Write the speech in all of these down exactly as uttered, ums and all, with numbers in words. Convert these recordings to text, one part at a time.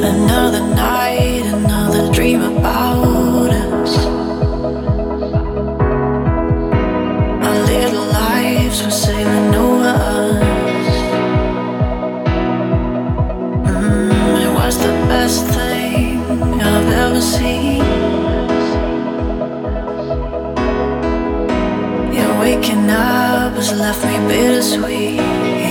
Another night, another dream about us. Our little lives were sailing over us. Mm, it was the best thing I've ever seen. Yeah, waking up has left me bittersweet.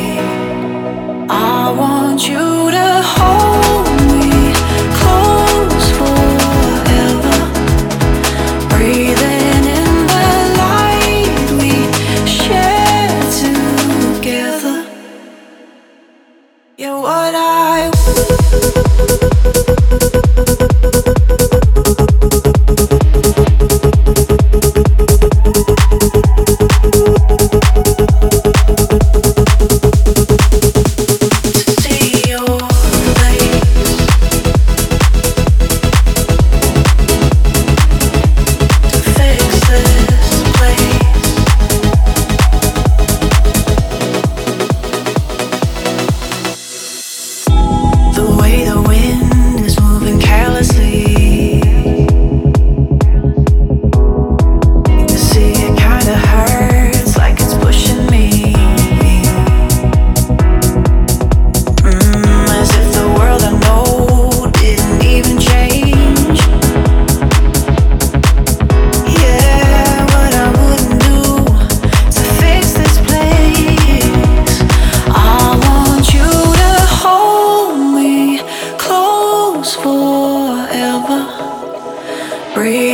I want you to hold me close forever, breathing in the light we share together. You're what I breathe.